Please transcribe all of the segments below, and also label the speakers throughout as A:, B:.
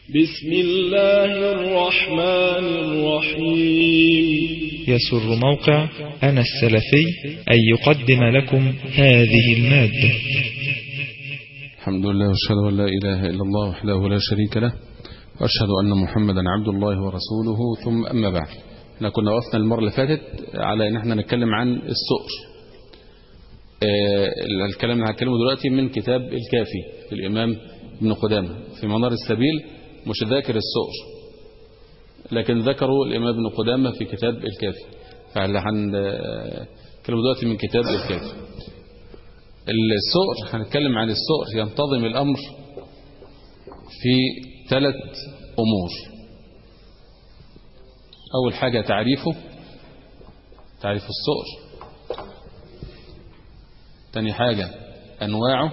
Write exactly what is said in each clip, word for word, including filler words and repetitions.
A: بسم الله الرحمن الرحيم.
B: يسر موقع أنا السلفي أن يقدم لكم هذه المادة.
C: الحمد لله وأشهد أن لا إله إلا الله وحده لا شريك له، وأشهد أن محمدا عبد الله ورسوله، ثم أما بعد. احنا كنا وقفنا المرة اللي فاتت على ان احنا نتكلم عن السؤر. اه الكلام اللي هنتكلمه دلوقتي من كتاب الكافي للإمام ابن قدامة في منار السبيل، مش ذاكر السؤر لكن ذكروا الإمام ابن قدامة في كتاب الكافي، فاللي هنتكلم دلوقتي من كتاب الكافي. السؤر هنتكلم عن السؤر. ينتظم الأمر في ثلاث أمور. أول حاجة تعريفه، تعريف السؤر. تاني حاجة أنواعه.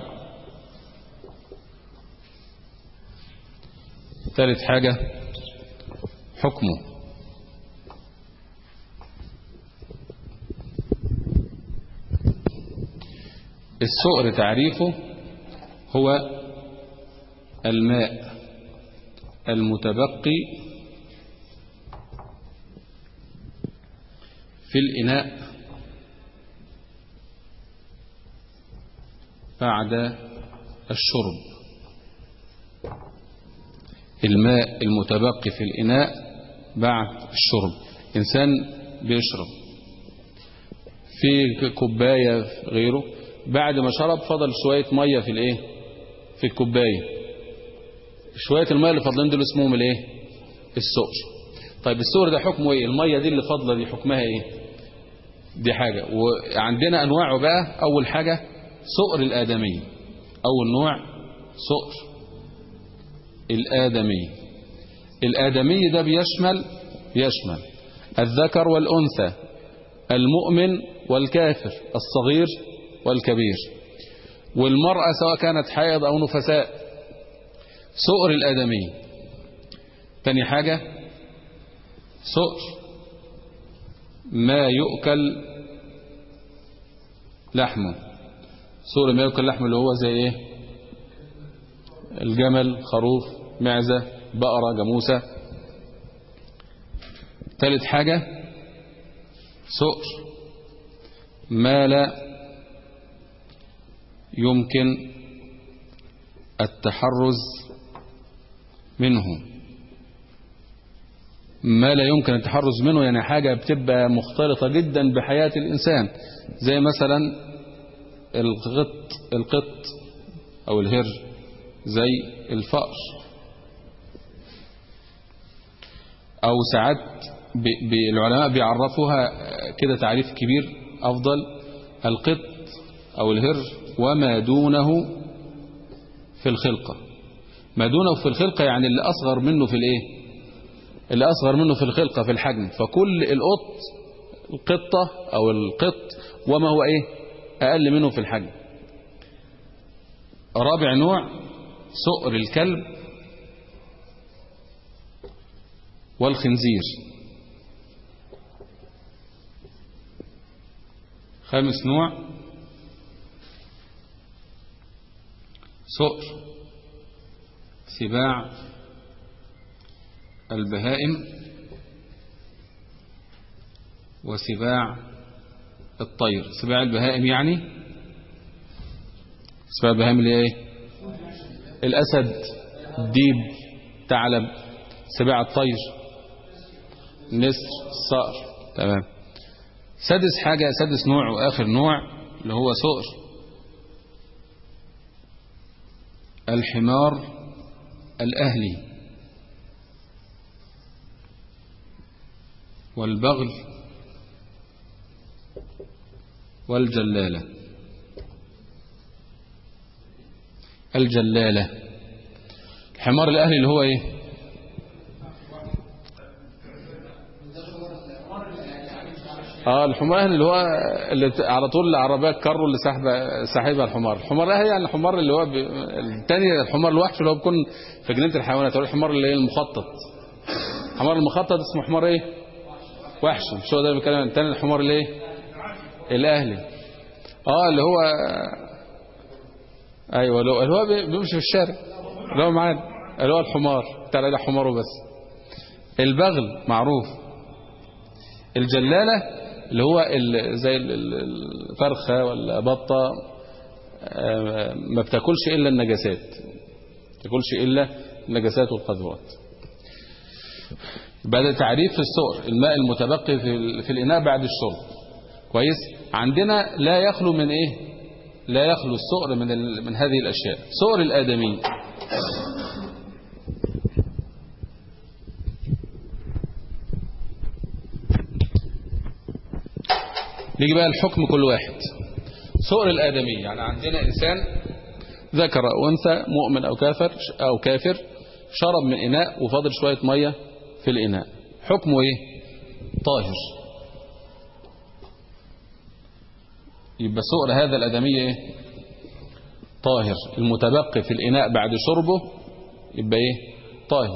C: ثالث حاجة حكمه. السؤر تعريفه هو الماء المتبقي في الإناء بعد الشرب. الماء المتبقي في الإناء بعد الشرب. إنسان بيشرب في كوباية في غيره، بعد ما شرب فضل شوية مية في الإيه في الكوباية، شوية المية اللي فضلين دول اسمهم الإيه السؤر. طيب السؤر ده حكمه إيه؟ المية دي اللي فضلة دي حكمها إيه؟ دي حاجة. وعندنا أنواعه بقى. أول حاجة سؤر الآدمي. أول نوع سؤر الآدمي. الآدمي ده بيشمل بيشمل الذكر والأنثى، المؤمن والكافر، الصغير والكبير، والمرأة سواء كانت حائض أو نفساء. سؤر الآدمي. تاني حاجة سؤر ما يؤكل لحمه. سؤر ما يؤكل لحمه اللي هو زي ايه؟ الجمل، خروف، معزة، بقرة، جاموسة. ثالث حاجة سؤر ما لا يمكن التحرز منه. ما لا يمكن التحرز منه يعني حاجة بتبقى مختلطة جدا بحياة الإنسان، زي مثلا القط القط أو الهر، زي الفأر. أو ساعات العلماء بيعرفوها كده تعريف كبير أفضل: القط أو الهر وما دونه في الخلقة. ما دونه في الخلقة يعني اللي أصغر منه في الإيه؟ اللي أصغر منه في الخلقة، في الحجم. فكل القط القطة أو القط وما هو إيه؟ أقل منه في الحجم. رابع نوع سؤر الكلب والخنزير. خامس نوع سؤر سباع البهائم وسباع الطير. سباع البهائم يعني سباع البهائم اللي ايه؟ الأسد، الديب، ثعلب. سباع الطير نسر، الصقر. تمام. سادس حاجة، سادس نوع وآخر نوع اللي هو سؤر الحمار الأهلي والبغل والجلالة. الجلالة الحمار الأهلي اللي هو ايه؟ اه الحمار الاهلي اللي هو اللي على طول العربيه الكارو اللي ساحبه ساحبها الحمار. الحمار الاهلي يعني الحمار اللي هو بي... الثاني الحمار الوحش اللي هو بيكون في جنينه الحيوانات، او الحمار اللي هي المخطط. الحمار المخطط اسمه حمار ايه؟ وحش. مش هو ده اللي بيتكلم. الثاني الحمار اللي ايه؟ الاهلي. اه اللي هو ايوه اللي هو بيمشي في الشارع اللي هو معانا. اللي هو الحمار تعالى ده حماره بس. البغل معروف. الجلالة اللي هو زي الفرخة ولا بطة ما بتاكلش إلا النجاسات، ما بتاكلش إلا النجاسات والقذورات. بعد تعريف السؤر الماء المتبقي في الإناء بعد الشرب. كويس. عندنا لا يخلو من إيه؟ لا يخلو السؤر من من هذه الأشياء. سؤر الآدمي نيجي بقى الحكم كل واحد. سؤر الآدمي يعني عندنا إنسان ذكر أو أنثى مؤمن أو كافر أو كافر شرب من إناء وفاضل شوية مية في الإناء، حكمه إيه؟ طاهر. يبقى سؤر هذا الآدمي إيه؟ طاهر. المتبقي في الإناء بعد شربه يبقى إيه؟ طاهر.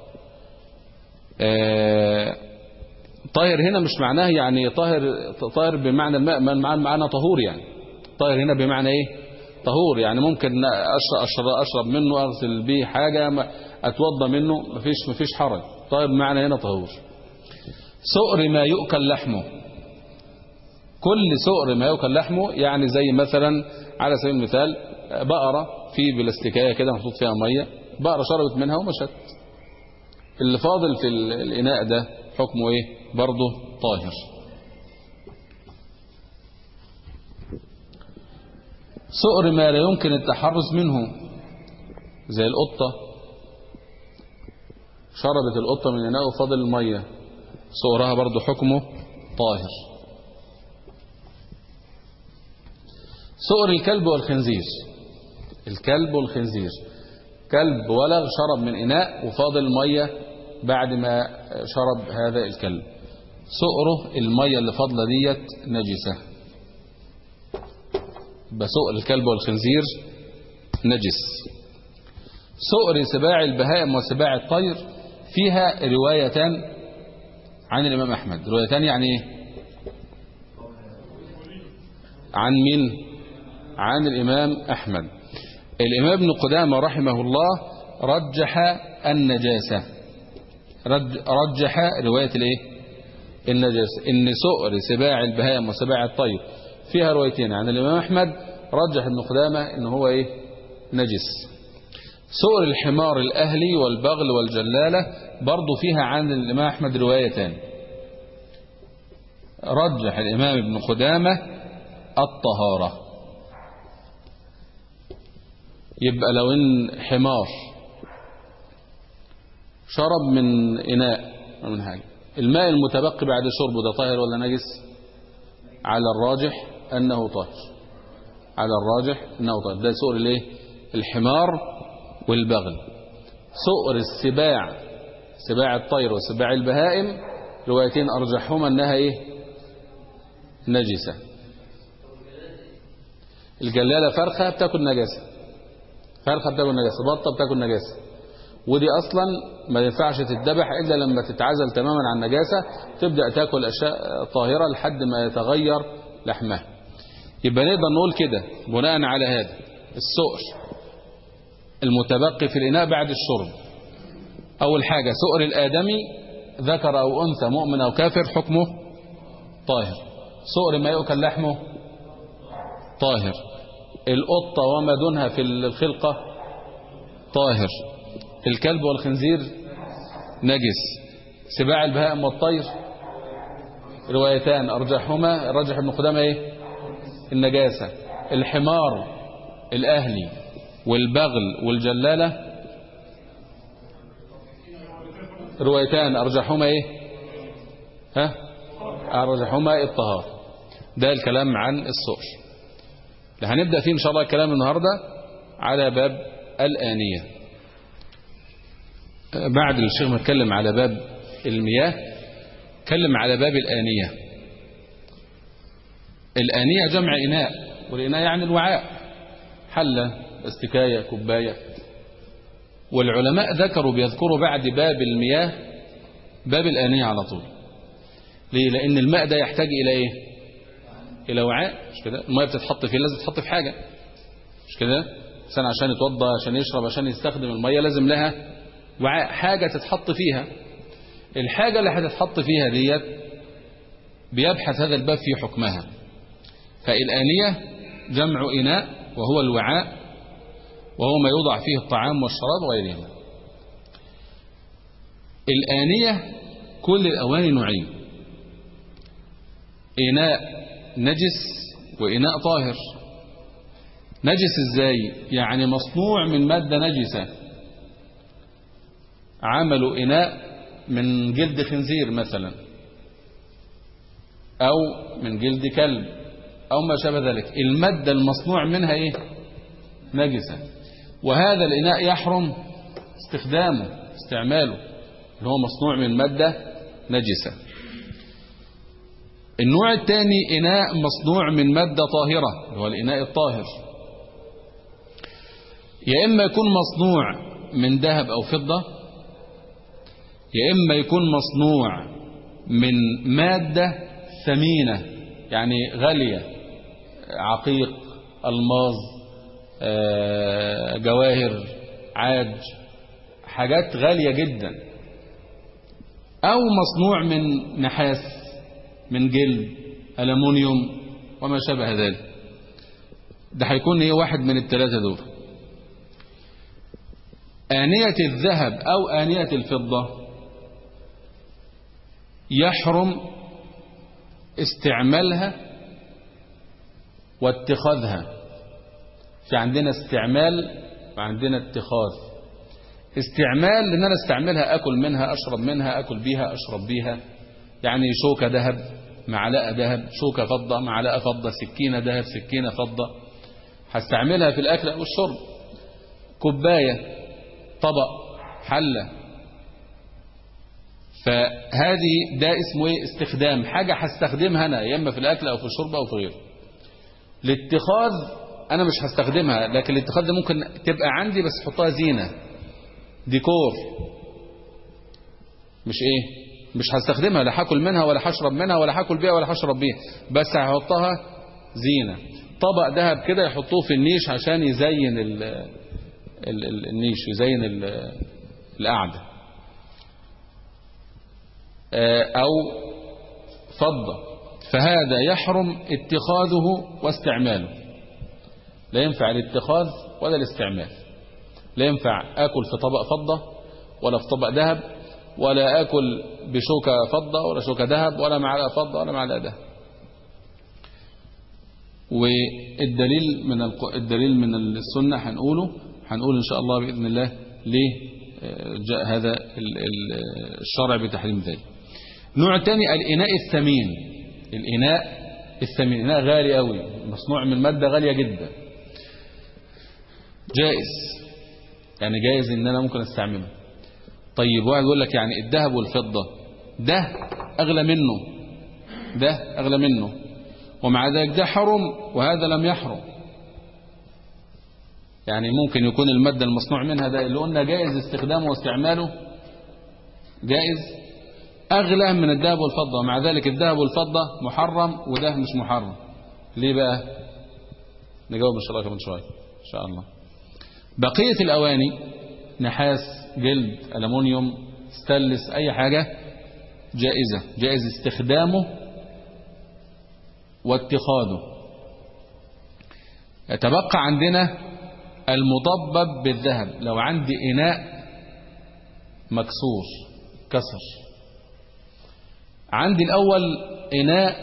C: آه طاهر هنا مش معناه يعني طاهر طاهر بمعنى الماء، معنى طهور يعني. طاهر هنا بمعنى ايه؟ طهور يعني ممكن اشرب اشرب منه، اغسل به حاجه، اتوضى منه، مفيش مفيش حرج. طاهر بمعنى هنا طهور. سؤر ما يؤكل لحمه، كل سؤر ما يؤكل لحمه يعني زي مثلا على سبيل المثال بقره في بلاستيكيه كده محطوط فيها ميه، بقره شربت منها ومشت، اللي فاضل في الاناء ده حكمه ايه؟ برضه طاهر. سؤر ما لا يمكن التحرز منه زي القطة، شربت القطة من الإناء وفاضل المية، سؤرها برضه حكمه طاهر. سؤر الكلب والخنزير، الكلب والخنزير، كلب ولغ شرب من إناء وفاضل المية بعد ما شرب هذا الكلب، سؤره المية اللي فاضلة ديت نجسة. بسؤر الكلب والخنزير نجس. سؤر سباع البهائم وسباع الطير فيها روايتان عن الإمام أحمد. روايتان يعني ايه؟ عن مين؟ عن الإمام أحمد. الإمام ابن قدامة رحمه الله رجح النجاسة، رجح رواية الايه؟ النجاسة، ان سؤر سباع البهائم وسباع الطير فيها روايتين عن الإمام أحمد، رجح ابن قدامة ان هو ايه؟ نجس. سؤر الحمار الأهلي والبغل والجلالة برضو فيها عن الإمام أحمد روايتان، رجح الإمام ابن قدامة الطهارة. يبقى لو ان حمار شرب من إناء من حاجة، الماء المتبقي بعد شربه ده طاهر ولا نجس؟ على الراجح أنه طاهر، على الراجح أنه طاهر. ده سؤر الايه؟ الحمار والبغل. سؤر السباع، سباع الطير وسباع البهائم روايتين أرجحهما أنها إيه؟ نجسة. الجلالة فرخة بتاكل نجاسة، فرخة بتاكل نجاسة، بطة بتاكل نجاسة، ودي أصلا ما ينفعش تتذبح إلا لما تتعزل تماما عن النجاسة، تبدأ تاكل أشياء طاهرة لحد ما يتغير لحمها. يبقى نقدر نقول كده بناء على هذا السؤر المتبقي في الإناء بعد الشرب. أول حاجة سؤر الآدمي ذكر أو أنثى مؤمن أو كافر حكمه طاهر. سؤر ما يؤكل لحمه طاهر. القطة وما دونها في الخلقة طاهر. الكلب والخنزير نجس. سباع البهائم والطير روايتان أرجحهما رجح ابن قدامة إيه؟ النجاسة. الحمار الأهلي والبغل والجلالة روايتان أرجحهما إيه؟ ها؟ أرجحهما الطهارة. ده الكلام عن السؤر. هنبدأ فيه إن شاء الله الكلام النهاردة على باب الآنية. بعد الشيخ ما اتكلم على باب المياه اتكلم على باب الآنية. الآنية جمع إناء، والإناء يعني الوعاء، حلة، استكاية، كوباية. والعلماء ذكروا بيذكروا بعد باب المياه باب الآنية على طول. ليه؟ لأن الماء ده يحتاج إلى إيه؟ إلى وعاء، مش كده؟ الماء بتتحط فيه لازم تتحط في حاجة، مش كده؟ الإنسان عشان يتوضى، عشان يشرب، عشان يستخدم المية لازم لها وعاء، حاجة تتحط فيها. الحاجة اللي هتتحط فيها ديت بيبحث هذا الباب في حكمها. فالآنية جمع إناء وهو الوعاء، وهو ما يوضع فيه الطعام والشراب وغيرهما. الآنية كل الأواني نوعين: إناء نجس وإناء طاهر. نجس إزاي؟ يعني مصنوع من مادة نجسة، عملوا إناء من جلد خنزير مثلا، أو من جلد كلب، أو ما شابه ذلك. المادة المصنوع منها إيه؟ نجسة، وهذا الإناء يحرم استخدامه استعماله، اللي هو مصنوع من مادة نجسة. النوع الثاني إناء مصنوع من مادة طاهرة، اللي هو الإناء الطاهر. يا إما يكون مصنوع من ذهب أو فضة، يا إما يكون مصنوع من مادة ثمينة يعني غالية، عقيق، ألماظ، جواهر، عاج، حاجات غالية جدا. أو مصنوع من نحاس، من جلد، ألمونيوم، وما شابه ذلك. ده هيكون ايه؟ واحد من الثلاثة دول. آنية الذهب أو آنية الفضة يحرم استعمالها واتخاذها. في عندنا استعمال وعندنا اتخاذ. استعمال لأن أنا استعملها، أكل منها، أشرب منها، أكل بيها، أشرب بيها. يعني شوكة ذهب، معلقة ذهب، شوكة فضة، معلقة فضة، سكينة ذهب، سكينة فضة، هستعملها في الأكل أو الشرب. كوباية، طبق، حلة. فهذه ده اسمه ايه؟ استخدام، حاجة هستخدمها أنا يا إما في الأكل أو في الشرب أو في غيره. الاتخاذ أنا مش هستخدمها، لكن الاتخاذ ده ممكن تبقى عندي بس حطها زينة، ديكور، مش ايه، مش هستخدمها، لا هاكل منها ولا هشرب منها ولا هاكل بيها ولا هشرب بيها، بس هحطها زينة. طبق ذهب كده يحطوه في النيش عشان يزين ال ال ال النيش، يزين القعدة. أو فضة، فهذا يحرم اتخاذه واستعماله. لا ينفع الاتخاذ ولا الاستعمال. لا ينفع آكل في طبق فضة ولا في طبق ذهب، ولا آكل بشوكة فضة ولا شوكة ذهب، ولا معلقة فضة ولا معلقة ذهب. والدليل من الدليل من السنة هنقوله هنقول إن شاء الله بإذن الله ليه جاء هذا الشرع بتحريم ذلك. نوع ثاني الإناء الثمين. الإناء الثمين إناء غالي قوي، مصنوع من مادة غالية جدا، جائز، يعني جائز إن أنا ممكن استعمله. طيب واحد يقول لك يعني الذهب والفضة ده أغلى منه، ده أغلى منه، ومع ذلك ده حرم وهذا لم يحرم. يعني ممكن يكون المادة المصنوع منها ده اللي قلنا جائز استخدامه واستعماله، جائز، أغلى من الذهب والفضة، ومع ذلك الذهب والفضة محرم وده مش محرم. ليه بقى؟ نجاوب إن شاء الله كمان شوية إن شاء الله. بقية الأواني، نحاس، جلد، ألمونيوم، ستانلس، أي حاجة جائزة، جائز استخدامه واتخاذه. يتبقى عندنا المضبب بالذهب. لو عندي إناء مكسور كسر، عندي الأول إناء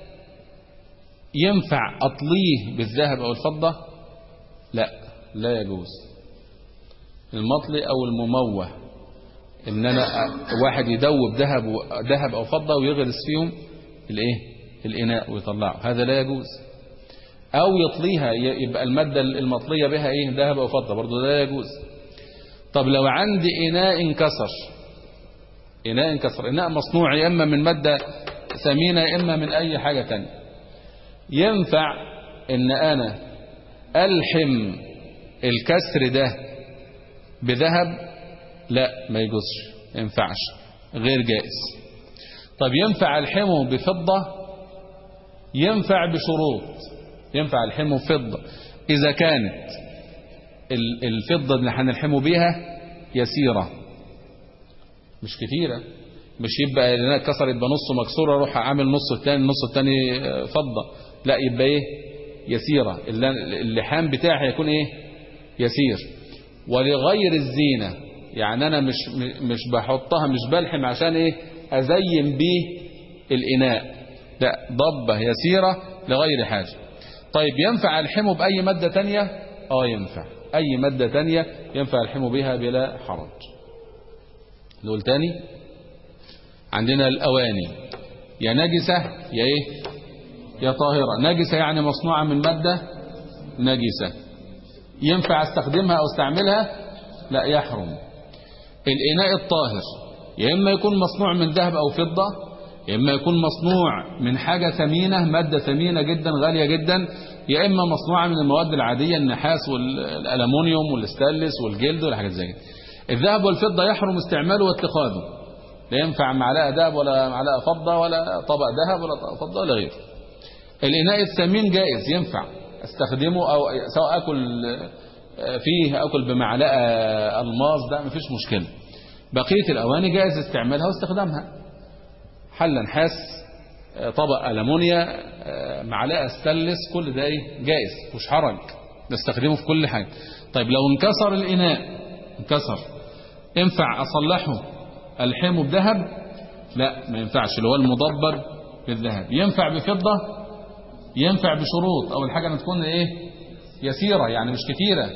C: ينفع أطليه بالذهب أو الفضة؟ لا، لا يجوز. المطلي أو المموه، إن أنا واحد يدوب ذهب ذهب أو فضة ويغرس فيهم الإيه؟ الإناء ويطلعه، هذا لا يجوز. أو يطليها، يبقى المادة المطلية بها إيه؟ ذهب أو فضة، برضو لا يجوز. طب لو عندي إناء انكسر، إناء انكسر، إناء مصنوع يا إما من مادة ثمينة يا إما من أي حاجة تانية، ينفع إن أنا ألحم الكسر ده بذهب؟ لا، ما يجوزش، ما ينفعش، غير جائز. طب ينفع ألحمه بفضة؟ ينفع بشروط. ينفع ألحمه بفضة إذا كانت الفضة اللي هنلحمه بيها يسيرة مش كتيرة، مش يبقى الإناء اتكسر يبقى نصه مكسور اروح اعمل نص الثاني النص الثاني فضة، لا يبقى ايه يسيرة، اللحام بتاعي هيكون ايه يسير. ولغير الزينة يعني انا مش مش بحطها مش بلحم عشان ايه ازين بيه الإناء، لا ضبة يسيرة لغير حاجة. طيب ينفع الحمه بأي مادة تانية؟ اه ينفع أي مادة تانية ينفع الحمه بها بلا حرج. نقول تاني عندنا الأواني يا نجسة يا ايه يا طاهرة. نجسة يعني مصنوعة من مادة نجسة، ينفع استخدمها او استعملها؟ لا يحرم. الإناء الطاهر يا إما يكون مصنوع من ذهب أو فضة، يا إما يكون مصنوع من حاجة ثمينة مادة ثمينة جدا غالية جدا، يا إما مصنوعة من المواد العادية النحاس والألمونيوم والستانلس والجلد والحاجات زي كده. الذهب والفضة يحرم استعماله واتخاذه، لا ينفع معلقة ذهب ولا معلقة فضة ولا طبق ذهب ولا طبق فضة ولا غيره. الإناء الثمين جائز ينفع استخدمه، أو سواء أكل فيه أكل بمعلقة الماس ده مفيش مشكلة. بقية الأواني جائز استعمالها واستخدامها، حلة نحاس طبق ألمونيا معلقة ستانلس كل ده ايه جائز مش حرج نستخدمه في كل حاجة. طيب لو انكسر الإناء انكسر ينفع أصلحه ألحمه بذهب؟ لا ما ينفعش، اللي هو المضبر بالذهب. ينفع بفضة؟ ينفع بشروط، أول حاجة أن تكون ايه يسيرة يعني مش كتيرة،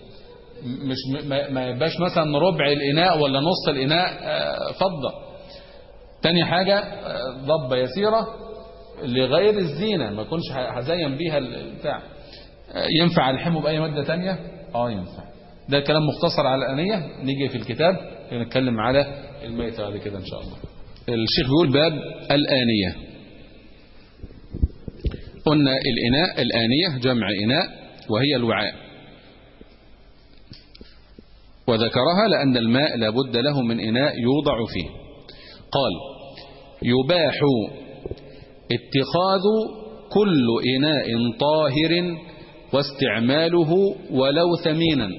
C: مش ما يبقاش مثلا ربع الإناء ولا نص الإناء فضة. تاني حاجة ضبة يسيرة لغير الزينة ما يكونش هزين بيها البتاع. ينفع الحمه بأي مادة تانية؟ اه ينفع. ده كلام مختصر على الآنية. نيجي في الكتاب نتكلم على الميتة بعد كده إن شاء الله. الشيخ بيقول باب الآنية. قلنا الإناء الآنية جمع إناء وهي الوعاء، وذكرها لأن الماء لابد له من إناء يوضع فيه. قال يباح اتخاذ كل إناء طاهر واستعماله ولو ثمينا.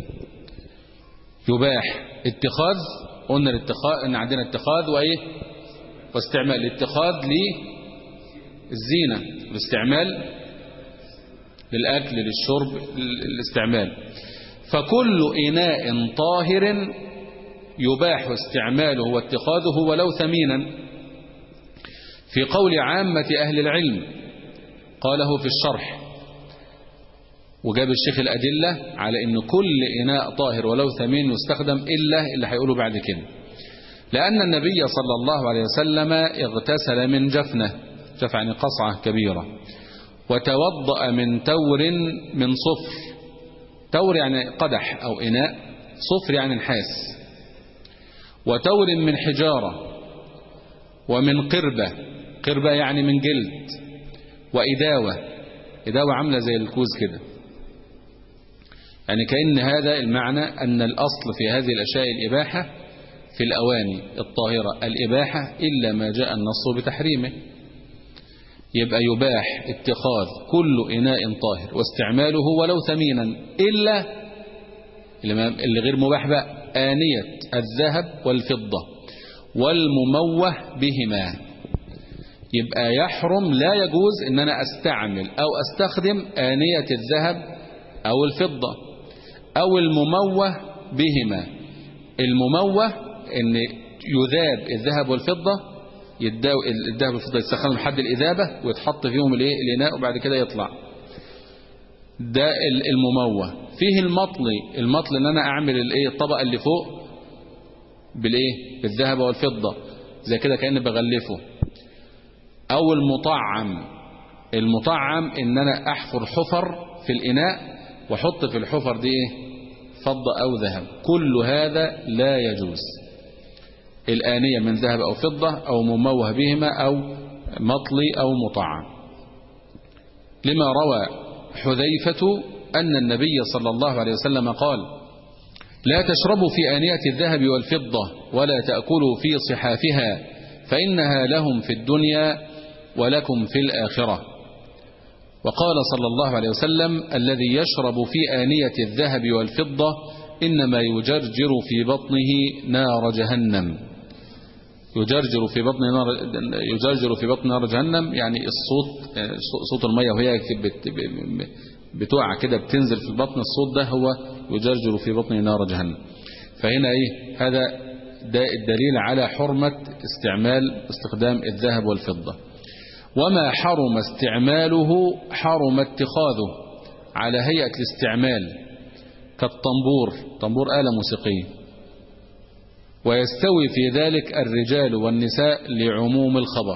C: يباح اتخاذ، قلنا الاتخاذ ان عندنا اتخاذ وايه واستعمال. الاتخاذ للزينة، الاستعمال للأكل للشرب الاستعمال. فكل إناء طاهر يباح استعماله واتخاذه ولو ثمينا. في قول عامة أهل العلم قاله في الشرح، وجاب الشيخ الأدلة على أن كل إناء طاهر ولو ثمين يستخدم إلا اللي هيقوله بعد كده. لأن النبي صلى الله عليه وسلم اغتسل من جفنة، جفنة يعني قصعة كبيرة، وتوضأ من تور من صفر. تور يعني قدح أو إناء، صفر يعني نحاس. وتور من حجارة، ومن قربة، قربة يعني من جلد، وإداوة، إداوة عاملة زي الكوز كده. يعني كأن هذا المعنى أن الأصل في هذه الأشياء الإباحة في الأواني الطاهرة الإباحة إلا ما جاء النص بتحريمه. يبقى يباح اتخاذ كل إناء طاهر واستعماله ولو ثمينا إلا اللي غير مباح بقى آنية الذهب والفضة والمموه بهما. يبقى يحرم لا يجوز ان انا استعمل او استخدم آنية الذهب او الفضة او المموه بهما. المموه ان يذاب الذهب والفضة، الذهب والفضة يستخدم لحد الإذابة ويتحط فيهم الايه الإناء وبعد كده يطلع. ده المموه. فيه المطلي، المطلي ان انا اعمل الايه الطبقة اللي فوق بالايه بالذهب والفضة زي كده كأني بغلفه. او المطعم، المطعم ان انا احفر حفر في الاناء واحط في الحفر دي ايه فضة او ذهب. كل هذا لا يجوز. الآنية من ذهب او فضة او مموه بهما او مطلي او مطعم. لما روى حذيفة ان النبي صلى الله عليه وسلم قال لا تشربوا في آنية الذهب والفضة ولا تأكلوا في صحافها فإنها لهم في الدنيا ولكم في الآخرة. وقال صلى الله عليه وسلم: الذي يشرب في آنية الذهب والفضة إنما يجرجر في بطنه نار جهنم. يجرجر في بطن نار يجرجر في بطن نار جهنم، يعني الصوت، صوت المية وهي بتقع كده بتنزل في البطن، الصوت ده هو يجرجر في بطن نار جهنم. فهنا ايه هذا؟ ده الدليل على حرمة استعمال استخدام الذهب والفضة. وما حرم استعماله حرم اتخاذه على هيئة الاستعمال، كالطنبور، طنبور آلة موسيقية. ويستوي في ذلك الرجال والنساء لعموم الخبر.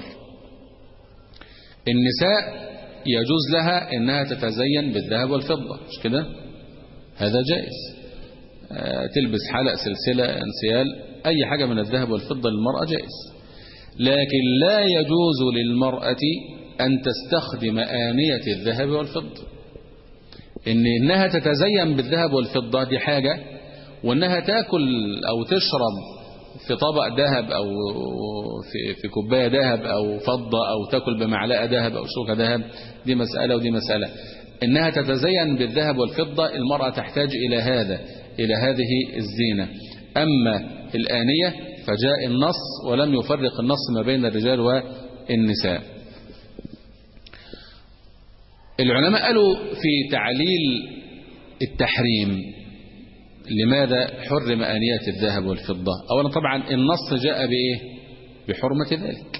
C: النساء يجوز لها انها تتزين بالذهب والفضة، مش كده؟ هذا جائز. آه تلبس حلق، سلسلة، انسيال، اي حاجة من الذهب والفضة للمرأة جائز. لكن لا يجوز للمرأة ان تستخدم آنية الذهب والفضة. ان انها تتزين بالذهب والفضة دي حاجة، وانها تاكل او تشرب في طبق ذهب او في في كوبايه ذهب او فضه، او تاكل بمعلقه ذهب او شوكه ذهب، دي مساله ودي مساله. انها تتزين بالذهب والفضه، المراه تحتاج الى هذا، الى هذه الزينه. اما الآنية فجاء النص ولم يفرق النص ما بين الرجال والنساء. العلماء قالوا في تعليل التحريم لماذا حرم آنيات الذهب والفضة. أولا طبعا النص جاء بإيه؟ بحرمة ذلك.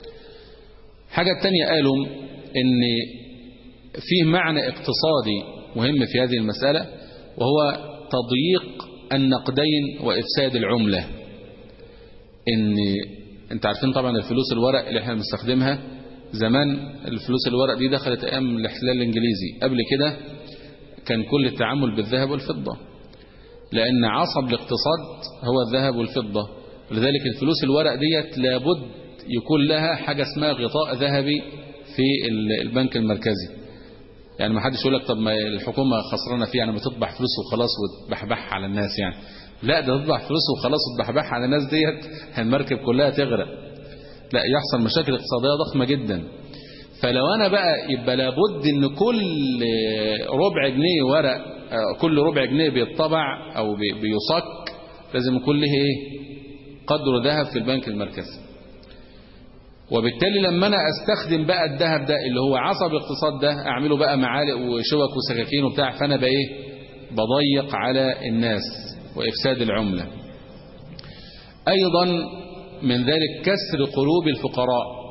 C: حاجة التانية قالوا إن فيه معنى اقتصادي مهم في هذه المسألة، وهو تضييق النقدين وإفساد العملة. إن أنت عارفين طبعا الفلوس الورق اللي احنا بنستخدمها زمان، الفلوس الورق دي دخلت أيام الاحتلال الإنجليزي. قبل كده كان كل التعامل بالذهب والفضة، لأن عصب الاقتصاد هو الذهب والفضة. ولذلك الفلوس الورق ديت لابد يكون لها حاجة اسمها غطاء ذهبي في البنك المركزي. يعني ما حدش يقول لك طب ما الحكومة خسرانة فيه، يعني بتطبع فلوس وخلاص وتبحبح على الناس. يعني لا، ده تطبع فلوس وخلاص وتبحبح على الناس ديت المركب كلها تغرق. لا، يحصل مشاكل اقتصادية ضخمة جدا. فلو أنا بقى يبقى لابد إن كل ربع جنيه ورق، كل ربع جنيه بيطبع أو بيصك، لازم يكون له إيه؟ قدر ذهب في البنك المركزي. وبالتالي لما أنا أستخدم بقى الذهب ده اللي هو عصب الاقتصاد ده، أعمله بقى معالق وشوك وسكاكين وبتاع، فأنا بقى إيه؟ بضيق على الناس وإفساد العملة. أيضا من ذلك كسر قلوب الفقراء.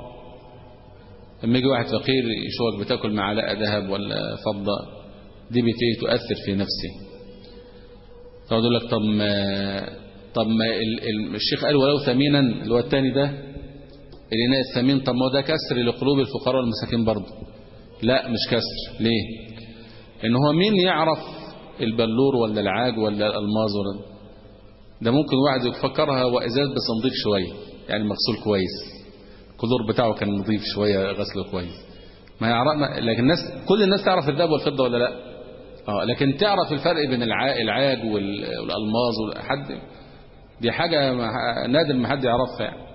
C: لما يجي واحد فقير يشوك بتاكل معلقة ذهب ولا فضة، دي بتيجي تؤثر في نفسه. فأقول لك طب ما طب ما الشيخ قال ولو ثمينا، اللي هو الثاني ده الإناء الثمين، طب ما ده كسر لقلوب الفقراء والمساكين برضه. لا، مش كسر. ليه؟ إن هو مين يعرف البلور ولا العاج ولا الألماظ ولا ده؟ ممكن واحد يفكرها هو إزاز بس نضيف شوية، يعني مغسول كويس، الكلور بتاعه كان نضيف شوية، غسله كويس. ما يعرف. لكن الناس، كل الناس تعرف الذهب والفضة ولا لا؟ اه لكن تعرف الفرق بين العاج والألماظ والحد، دي حاجة نادر ما حد يعرفها يعني.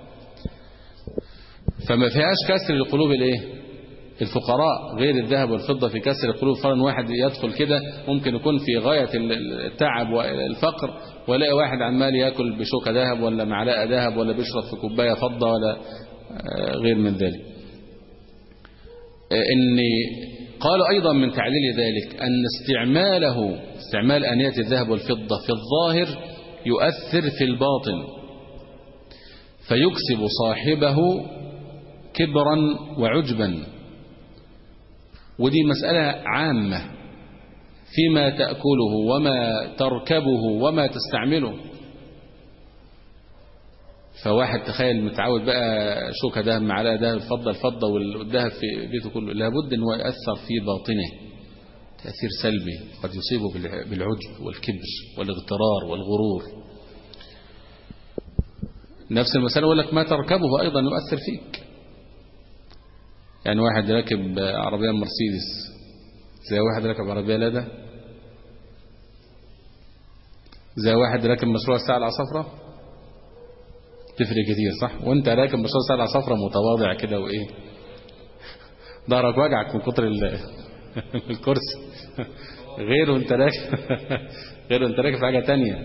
C: فما فيهاش كسر لقلوب الايه؟ الفقراء، غير الذهب والفضة في كسر القلوب. فعلا واحد يدخل كده ممكن يكون في غاية التعب والفقر، ولاقي واحد عمال ياكل بشوكة ذهب ولا معلقة ذهب ولا بيشرب في كوباية فضة ولا غير من ذلك. إن قالوا أيضا من تعليل ذلك أن استعماله استعمال آنية الذهب والفضة في الظاهر يؤثر في الباطن، فيكسب صاحبه كبرا وعجبا. ودي مسألة عامة فيما تأكله وما تركبه وما تستعمله. فواحد تخيل متعود بقى شوكة دهب معلقة دهب الفضة الفضة والذهب في بيته كله، لابد أنه يأثر في باطنه تأثير سلبي قد يصيبه بالعجب والكبر والاغترار والغرور. نفس المسألة يقول لك ما تركبه أيضا يؤثر فيك. يعني واحد راكب عربية مرسيدس زي واحد راكب عربية لادا، زي واحد راكب مشروع الساعة العصفرة، تفرق كتير صح؟ وانت راكب مشروع الساعة العصفرة متواضع كده وايه، ظهرك وجعك من كتر الكرسي غير وانت راكب غير وانت راكب في حاجة تانية.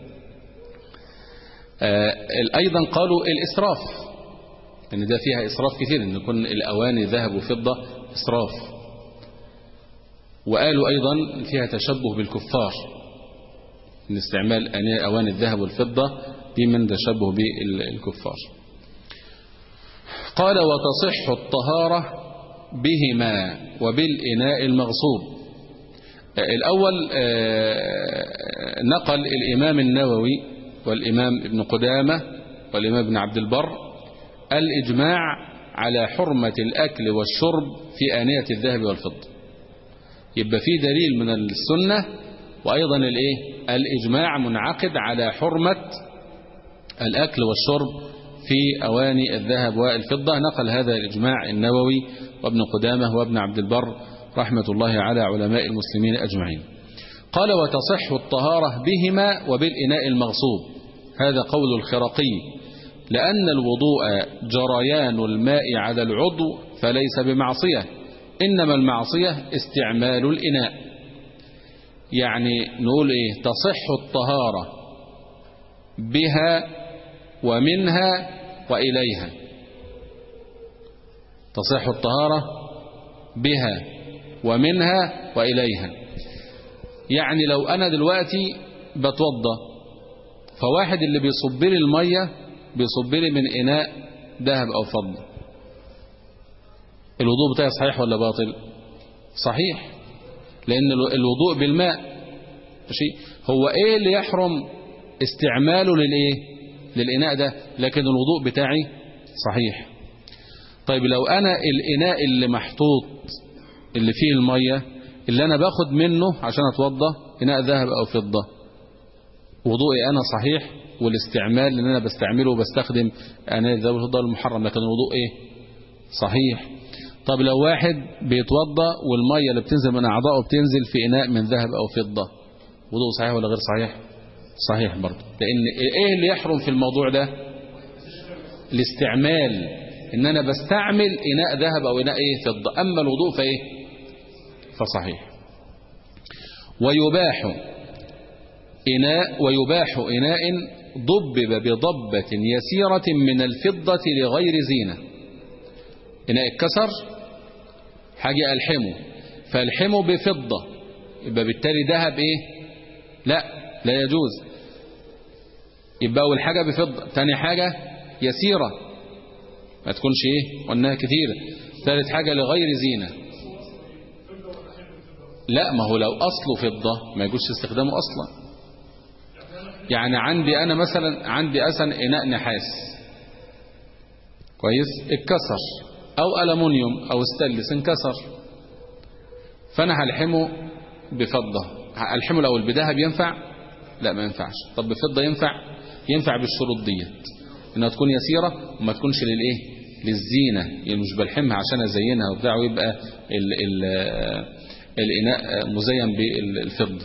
C: آه أيضا قالوا الإسراف، ان ده فيها إسراف كثير، ان يكون الأواني ذهب وفضة إسراف. وقالوا أيضا فيها تشبه بالكفار، ان استعمال أواني الذهب والفضة دي من تشبه بالكفار. قال وتصح الطهارة بهما وبالإناء المغصوب. الأول نقل الإمام النووي والإمام ابن قدامة والإمام ابن عبد البر الإجماع على حرمة الأكل والشرب في آنية الذهب والفضة. يبقى في دليل من السنة، وأيضا الإيه؟ الإجماع منعقد على حرمة الأكل والشرب في أواني الذهب والفضة. نقل هذا الإجماع النووي وابن قدامة وابن عبد البر رحمة الله على علماء المسلمين أجمعين. قال وتصح الطهارة بهما وبالإناء المغصوب. هذا قول الخرقي، لأن الوضوء جريان الماء على العضو فليس بمعصية، إنما المعصية استعمال الإناء. يعني نقول إيه؟ تصح الطهارة بها ومنها وإليها. تصح الطهارة بها ومنها وإليها. يعني لو أنا دلوقتي بتوضى، فواحد اللي بيصب لي المية بيصب لي من إناء ذهب أو فضة، الوضوء بتاعي صحيح ولا باطل؟ صحيح، لأن الوضوء بالماء. ماشي، هو إيه اللي يحرم استعماله للإيه؟ للإناء ده، لكن الوضوء بتاعي صحيح. طيب لو أنا الإناء اللي محطوط اللي فيه المية اللي أنا باخد منه عشان أتوضى إناء ذهب أو فضة، وضوئي أنا صحيح، والاستعمال اللي أنا بستعمله وبستخدم إناء الذهب والفضة المحرم، لكن الوضوء إيه؟ صحيح. طب لو واحد بيتوضى والمية اللي بتنزل من أعضائه بتنزل في إناء من ذهب أو فضة، وضوء صحيح ولا غير صحيح؟ صحيح برضه. لأن إيه اللي يحرم في الموضوع ده؟ الاستعمال، إن أنا بستعمل إناء ذهب أو إناء إيه؟ فضة. أما الوضوء فإيه؟ فصحيح. ويباح إناء ويباح إناء ضبب بضبة يسيرة من الفضة لغير زينة. إناء اتكسر، حاجة ألحمه، فألحمه بفضة، يبقى بالتالي ذهب إيه؟ لا، لا يجوز. يبقى أول حاجة بفضة، ثاني حاجة يسيرة ما تكونش إيه؟ قلناها كثيرة. ثالث حاجة لغير زينة. لا، ما هو لو أصله فضة ما يجوز استخدامه أصلا. يعني عندي أنا مثلا عندي أسن إناء نحاس كويس، اتكسر، أو ألمونيوم أو استانلس انكسر، فأنا هلحمه بفضة. هلحمه الأول بذهب ينفع؟ لا، ما ينفعش. طب بفضة ينفع؟ ينفع بالشروط ديت، إنها تكون يسيرة وما تكونش للإيه؟ للزينة. يعني مش بلحمها عشان أزينها وبتاع ويبقى ال ال الإناء مزين بالفضة.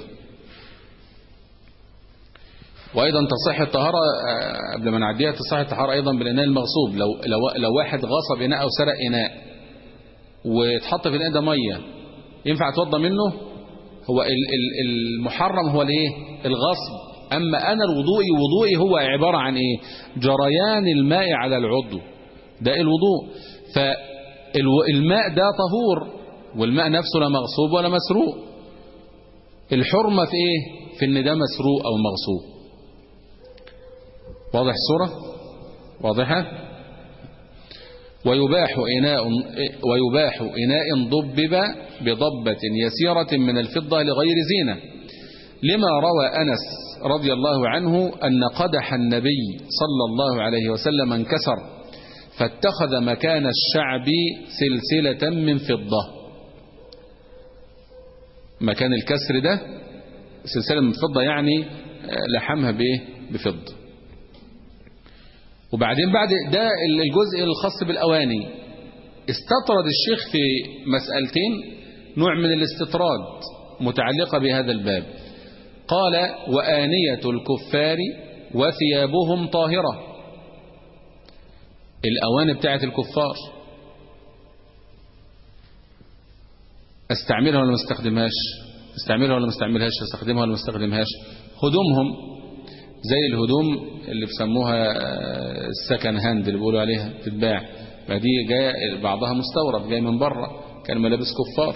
C: وأيضا تصح الطهارة قبل ما نعديها، تصح الطهارة أيضا بالإناء المغصوب. لو لو لو واحد غصب إناء أو سرق إناء واتحط في الإناء ده مية، ينفع اتوضى منه؟ هو المحرم هو الايه؟ الغصب. أما أنا الوضوئي وضوئي هو عبارة عن إيه؟ جريان الماء على العضو، ده الوضوء. فالماء ده طهور، والماء نفسه لا مغصوب ولا مسروق. الحرمة في إيه؟ في إن ده مسروق أو مغصوب. واضح الصورة؟ واضحة؟ ويباح إناء ويباح إناء ضبب بضبة يسيرة من الفضة لغير زينة، لما روى أنس رضي الله عنه أن قدح النبي صلى الله عليه وسلم انكسر فاتخذ مكان الشعب سلسلة من فضة. مكان الكسر ده سلسلة من فضة، يعني لحمها بإيه؟ بفضة. وبعدين بعد ده الجزء الخاص بالأواني استطرد الشيخ في مسألتين، نوع من الاستطراد متعلقة بهذا الباب. قال وآنية الكفار وثيابهم طاهرة. الأواني بتاعت الكفار استعملها ولا ما استخدمهاش، استعملها ولا ما استعملهاش، استخدمها ولا ما استخدمهاش. هدومهم زي الهدوم اللي بيسموها السكن هاند اللي بيقولوا عليها تتباع، ما دي جايه بعضها مستورد جاي من بره، كان ملابس كفار.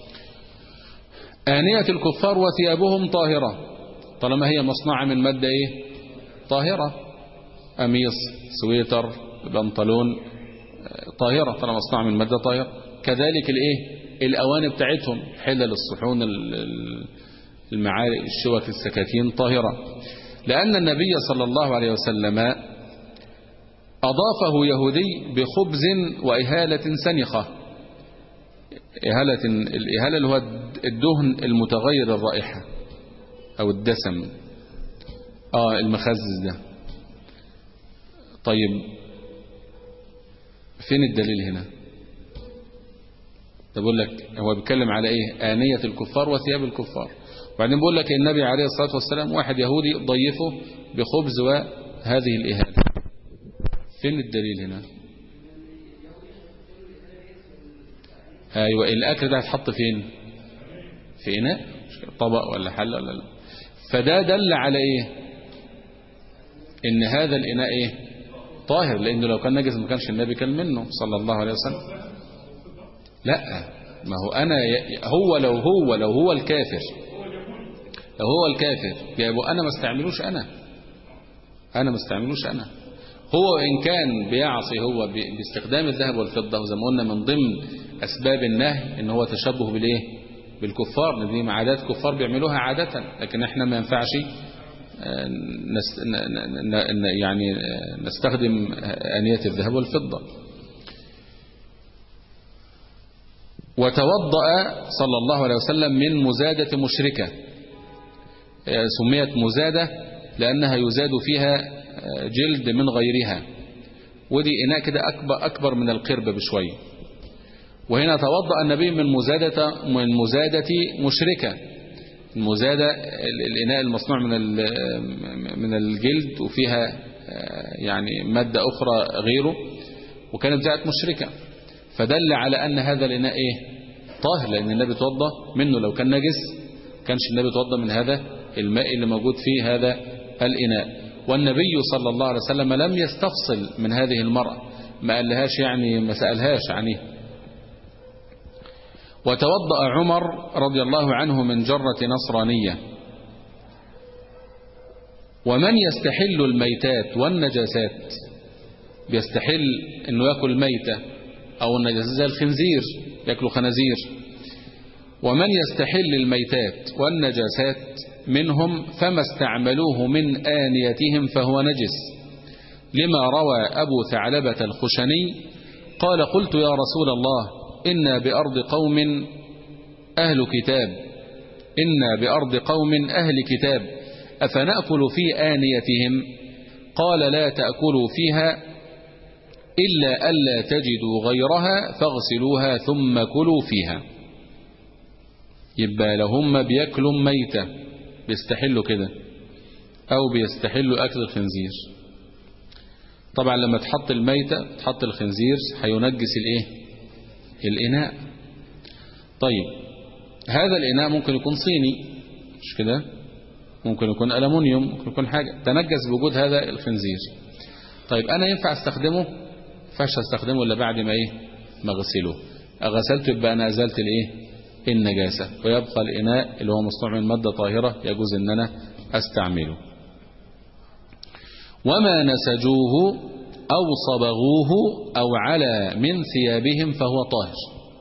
C: آنية الكفار وثيابهم طاهرة طالما هي مصنوعة من مادة ايه؟ طاهرة، قميص، سويتر، بنطلون، طاهرة طالما مصنوعة من مادة طاهرة. كذلك الايه؟ الأواني بتاعتهم، حلل، الصحون، المعالق، الشوك، السكاكين، طاهرة، لأن النبي صلى الله عليه وسلم أضافه يهودي بخبز وإهالة سنخة. إهالة، الإهالة اللي هو الدهن المتغير الرائحة أو الدسم، آه المخزز ده. طيب فين الدليل هنا؟ بقول لك هو بيتكلم على ايه؟ آنية الكفار وثياب الكفار. وبعدين بقول لك النبي عليه الصلاة والسلام واحد يهودي ضيفه بخبز وهذه الإهانة. فين الدليل هنا؟ ايوه، الاكل ده هيتحط فين؟ في اناء، طبق ولا حله ولا لا. فده دل على ايه؟ ان هذا الاناء ايه؟ طاهر، لانه لو كان نجس ما كانش النبي كان منه صلى الله عليه وسلم. لا، ما هو انا هو لو هو لو هو الكافر، لو هو الكافر يبقى انا ما استعملوش، انا انا ما استعملوش انا. هو ان كان بيعصي هو باستخدام الذهب والفضه، وزي ما قلنا من ضمن اسباب النهي ان هو تشبه بالايه؟ بالكفار، دي عادات كفار بيعملوها عاده، لكن احنا ما ينفعش يعني نستخدم آنية الذهب والفضة. وتوضأ صلى الله عليه وسلم من مزادة مشركة، سميت مزادة لأنها يزاد فيها جلد من غيرها، ودي إناء كده أكبر, أكبر من القرب بشوي. وهنا توضأ النبي من مزادة من مزادة مشركة. المزادة الإناء المصنوع من من الجلد وفيها يعني مادة أخرى غيره، وكانت بتاعت مشركة، فدل على أن هذا الإناء إيه؟ طاهر، لأن النبي توضأ منه. لو كان نجس كانش النبي توضأ من هذا الماء اللي موجود فيه هذا الإناء. والنبي صلى الله عليه وسلم لم يستفصل من هذه المرأة، ما قالهاش يعني ما سألهاش عنه. وتوضأ عمر رضي الله عنه من جرة نصرانية. ومن يستحل الميتات والنجاسات، بيستحل انه يأكل ميتة او النجاسات زي الخنزير، يأكل خنازير. ومن يستحل الميتات والنجاسات منهم فما استعملوه من آنيتهم فهو نجس، لما روى أبو ثعلبة الخشني قال: قلت يا رسول الله إنا بأرض قوم أهل كتاب إنا بأرض قوم أهل كتاب أفنأكل في آنيتهم؟ قال: لا تأكلوا فيها إلا ألا تجدوا غيرها فاغسلوها ثم كلوا فيها. يبقى لهم بيأكلوا ميتة بيستحلوا كده، أو بيستحلوا أكل الخنزير. طبعا لما تحط الميتة تحط الخنزير هينجس الإيه؟ الإناء. طيب هذا الإناء ممكن يكون صيني، مش كده؟ ممكن يكون ألمونيوم، ممكن يكون حاجة تنجس بوجود هذا الخنزير. طيب أنا ينفع استخدمه؟ فاش استخدمه إلا بعد ما إيه؟ ما غسله. أغسلته يبقى أنا أزلت الإيه؟ النجاسة، ويبقى الإناء اللي هو مصنوع من مادة طاهرة يجوز أن أنا أستعمله. وما نسجوه أو صبغوه أو على من ثيابهم فهو طاهر.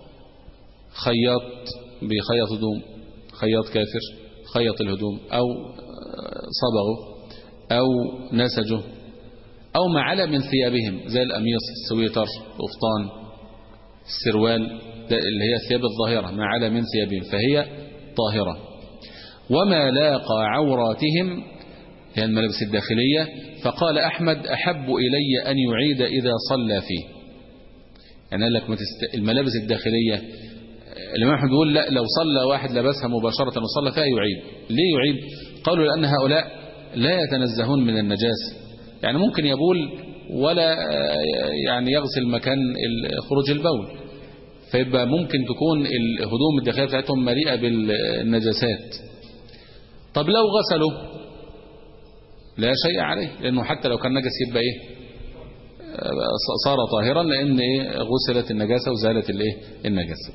C: خياط بيخيط هدوم، خياط كافر خيط الهدوم، أو صبغه أو نسجه، أو ما على من ثيابهم زي القميص، السويتر، القفطان، السروال، اللي هي الثياب الظاهرة، ما على من ثيابهم فهي طاهرة. وما لاقى عوراتهم هي الملابس الداخلية، فقال أحمد: أحب إلي أن يعيد إذا صلى فيه. يعني قال لك الملابس الداخلية، الإمام أحمد يقول لا، لو صلى واحد لبسها مباشرة وصلى فيها يعيد. ليه يعيد؟ قالوا لأن هؤلاء لا يتنزهون من النجاسة، يعني ممكن يبول ولا يعني يغسل مكان خروج البول، فيبقى ممكن تكون الهدوم الداخلية بتاعتهم مليئة بالنجاسات. طب لو غسلوا لا شيء عليه، لأنه حتى لو كان نجس يبقى إيه صار طاهرا، لأن إيه غسلت النجاسة وزالت الإيه النجاسة.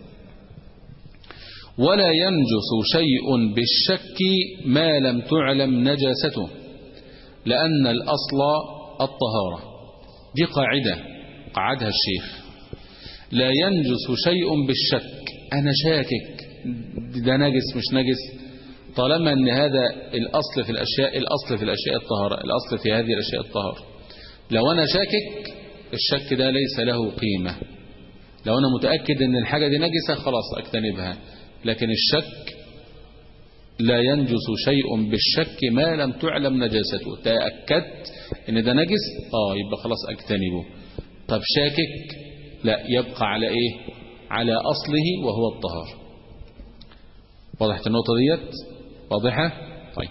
C: ولا ينجس شيء بالشك ما لم تعلم نجاسته، لأن الأصل الطهارة. دي قاعدة قعدها الشيخ، لا ينجس شيء بالشك. أنا شاكك ده نجس مش نجس، طالما أن هذا الأصل في الأشياء، الأصل في الأشياء الطهارة، الأصل في هذه الأشياء الطهارة. لو أنا شاكك الشك ده ليس له قيمة. لو أنا متأكد أن الحاجة دي نجسة خلاص أجتنبها، لكن الشك لا ينجس شيء بالشك ما لم تعلم نجاسته. تأكدت أن ده نجس آه يبقى خلاص أجتنبه. طب شاكك لا، يبقى على إيه على أصله وهو الطهارة. واضحة النقطة ديت؟ واضحة؟ طيب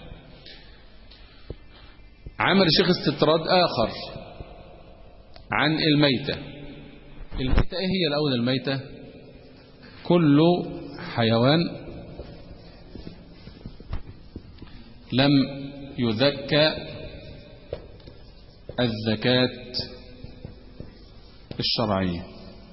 C: عمل الشيخ استطراد آخر عن الميتة. الميتة إيه هي الأول؟ الميتة كل حيوان لم يذكى الزكاة الشرعية،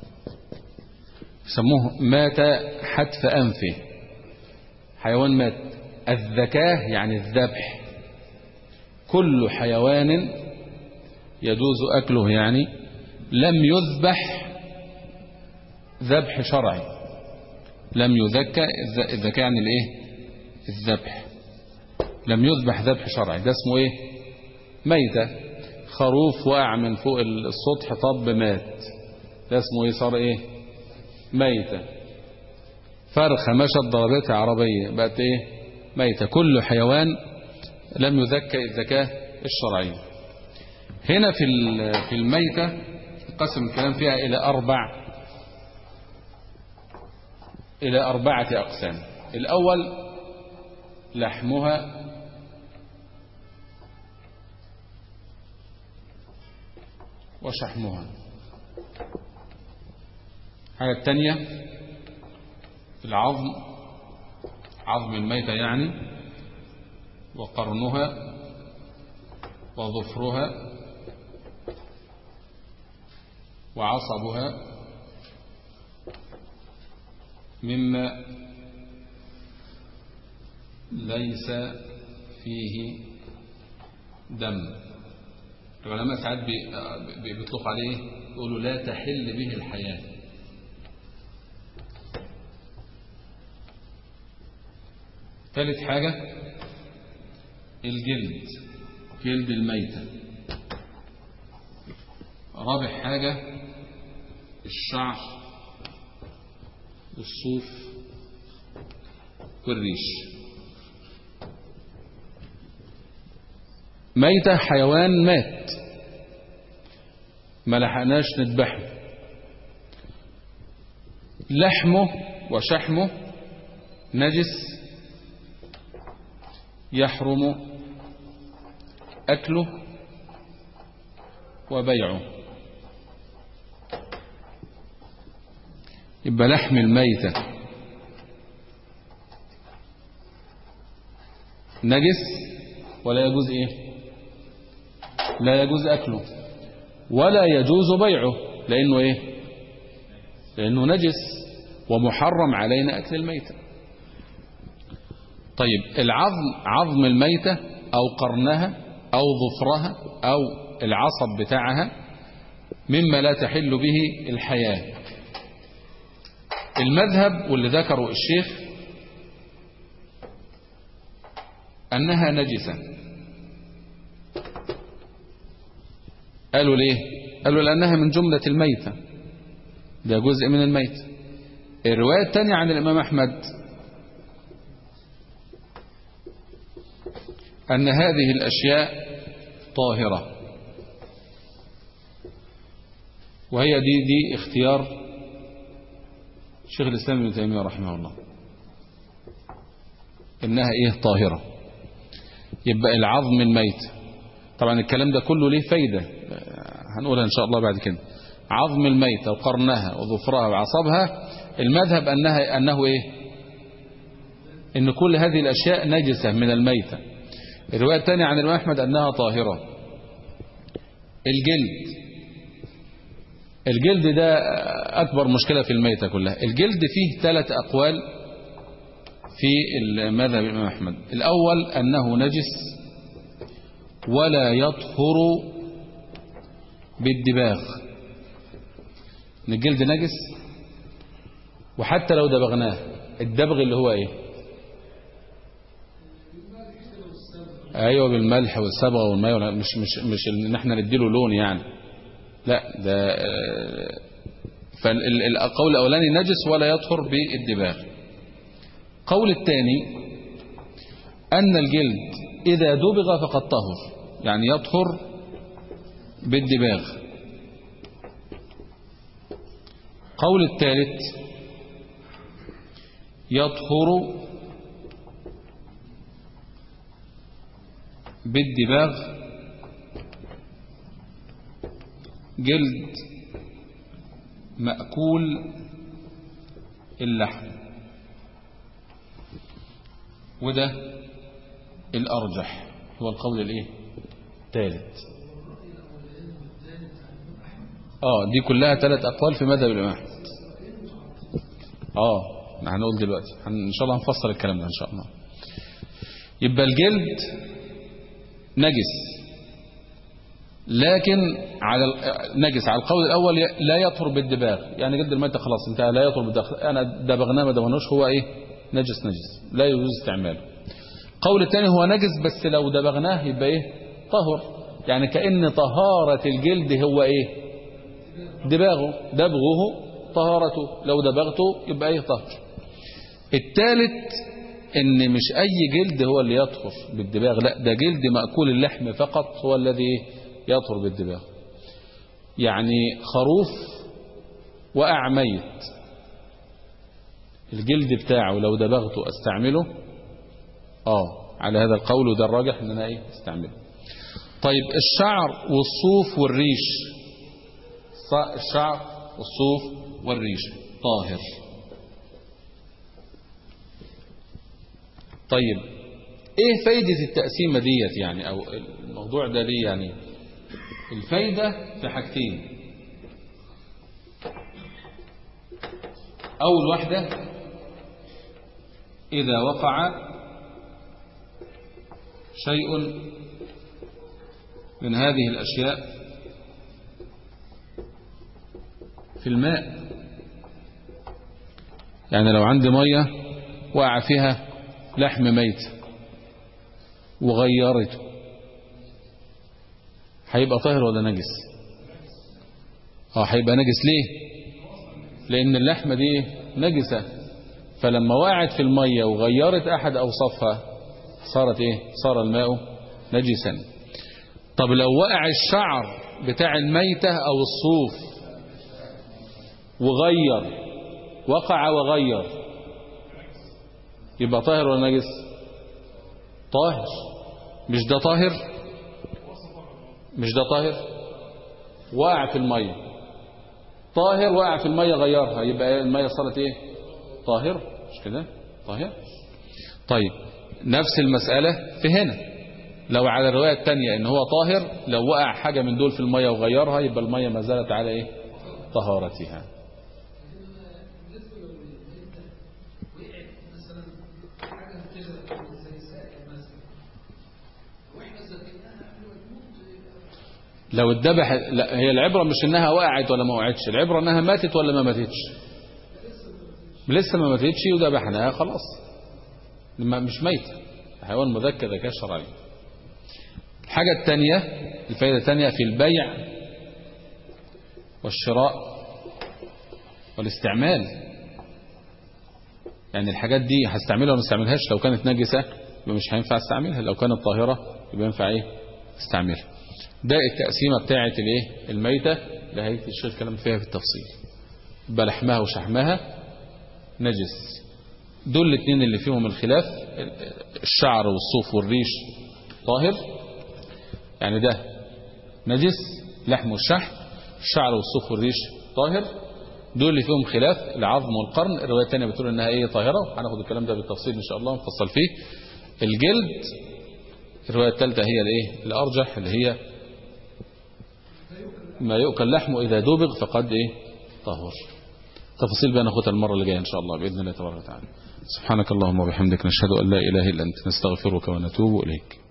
C: يسموه مات حتف أنفه. حيوان مات، الذكاة يعني الذبح. كل حيوان يجوز أكله يعني لم يذبح ذبح شرعي، لم يذكى. الذكاء يعني الايه الذبح، لم يذبح ذبح شرعي، ده اسمه ايه ميتة. خروف وقع من فوق السطح طب مات، ده اسمه ايه صار ايه ميتة. فرخة مشت ضربتها عربية بقت ايه ميتة. كل حيوان لم يذكى الذكاة الشرعية. هنا في في الميتة قسم الكلام فيها إلى أربع إلى أربعة أقسام. الأول لحمها وشحمها. الحاجة الثانية العظم، عظم الميتة يعني، وقرنها وظفرها وعصبها مما ليس فيه دم. العلماء ساعات بيطلق عليه يقولوا لا تحل به الحياة. ثالث حاجة الجلد، جلد الميتة. رابع حاجة الشعر والصوف والريش. ميتة حيوان مات ما لحقناش نذبحه، لحمه وشحمه نجس يحرم أكله وبيعه. يبقى لحم الميتة نجس ولا يجوز ايه لا يجوز أكله ولا يجوز بيعه، لأنه ايه لأنه نجس ومحرم علينا أكل الميتة. طيب العظم، عظم الميتة أو قرنها أو ظفرها أو العصب بتاعها مما لا تحل به الحياة. المذهب واللي ذكره الشيخ أنها نجسة. قالوا ليه؟ قالوا لأنها من جملة الميتة، ده جزء من الميتة. الرواية الثانية عن الإمام أحمد أن هذه الأشياء طاهرة، وهي دي دي اختيار شيخ الإسلام ابن تيمية رحمه الله، إنها إيه طاهرة. يبقى العظم الميت، طبعا الكلام ده كله ليه فايدة هنقولها إن شاء الله بعد كده. عظم الميتة وقرنها وظفرها وعصبها، المذهب أنها أنه إيه؟ إن كل هذه الأشياء نجسة من الميتة. الرواية الثانية عن الإمام أحمد أنها طاهرة. الجلد الجلد ده أكبر مشكلة في الميتة كلها. الجلد فيه ثلاث أقوال في المذهب الإمام أحمد. الأول أنه نجس ولا يطهر بالدباغ، إن الجلد نجس وحتى لو دبغناه. الدبغ اللي هو إيه؟ أيوة، بالملح والصبغة والماء، مش مش مش إن احنا نديله لون يعني، لا ده. فالقول الأولاني نجس ولا يطهر بالدباغ. قول الثاني أن الجلد إذا دبغ فقد طهر، يعني يطهر بالدباغ. قول الثالث يطهر بالدباغ جلد مأكول اللحم، وده الأرجح، هو القول الايه الثالث. اه دي كلها ثلاث أقوال في مذهب الإمام أحمد. اه هنقول دلوقتي إن شاء الله هنفسر الكلام ده إن شاء الله. يبقى الجلد نجس، لكن على نجس على القول الأول لا يطهر بالدباغ، يعني جلد الميتة خلاص انتهى لا يطهر بالدباغ، أنا دبغناه ما دبغناش هو إيه نجس نجس لا يجوز استعماله. القول الثاني هو نجس بس لو دبغناه يبقى إيه طهر، يعني كأن طهارة الجلد هو إيه دباغه، دبغه طهارته، لو دبغته يبقى إيه طهر. الثالث ان مش اي جلد هو اللي يطهر بالدباغ، لا ده جلد مأكول اللحم فقط هو الذي يطهر بالدباغ. يعني خروف وقع ميت، الجلد بتاعه لو دبغته استعمله اه على هذا القول، وده الراجح ان انا ايه استعمله. طيب الشعر والصوف والريش، الشعر والصوف والريش طاهر. طيب ايه فايدة التقسيمة ديت يعني، او الموضوع ده ليه يعني؟ الفايدة في حاجتين. اول واحدة اذا وقع شيء من هذه الاشياء في الماء، يعني لو عندي مية وقع فيها لحم ميت وغيرته، هيبقى طاهر ولا نجس؟ اه هيبقى نجس. ليه؟ لان اللحمة دي نجسة، فلما وقعت في المية وغيرت احد اوصافها صارت ايه صار الماء نجسا. طب لو وقع الشعر بتاع الميتة او الصوف وغير، وقع وغير، يبقى طاهر ولا نجس؟ طاهر. مش ده طاهر؟ مش ده طاهر؟ وقع في المية طاهر، وقع في المية غيرها، يبقى المية صارت ايه طاهر، مش كده طاهر. طيب نفس المسألة في هنا، لو على الرواية الثانية ان هو طاهر، لو وقع حاجة من دول في المية وغيرها يبقى المية ما زالت على ايه طهارتها. لو الذبح، لا هي العبرة مش انها وقعت ولا ما وقعتش، العبرة انها ماتت ولا ما ماتتش. لسه ما ماتتش وذبحناها خلاص، مش ميتة، حيوان مذكى ذكاء شرعي. الحاجة الثانية، الفائدة الثانية في البيع والشراء والاستعمال، يعني الحاجات دي هستعملها ولا ما استعملهاش؟ لو كانت نجسة يبقى مش هينفع استعملها، لو كانت طاهرة يبقى ينفع ايه استعملها. ده التقسيمة بتاعة الايه الميتة اللي هيئة الشيخ كلام فيها في التفصيل. يبقى لحمها وشحمها نجس، دول الاثنين اللي فيهم الخلاف. الشعر والصوف والريش طاهر، يعني ده نجس لحم والشحم. الشعر والصوف والريش طاهر، دول اللي فيهم خلاف. العظم والقرن الرواية الثانية بتقول انها ايه طاهرة، هناخد الكلام ده بالتفصيل ان شاء الله ونفصل فيه. الجلد الرواية الثالثة هي الايه الارجح، اللي هي ما يؤكل لحمه اذا دبغ فقد ايه طهر. تفاصيل بقى ناخدها المرة اللي جاية ان شاء الله باذن الله تبارك وتعالى. سبحانك اللهم وبحمدك نشهد ان لا اله الا انت نستغفرك ونتوب اليك.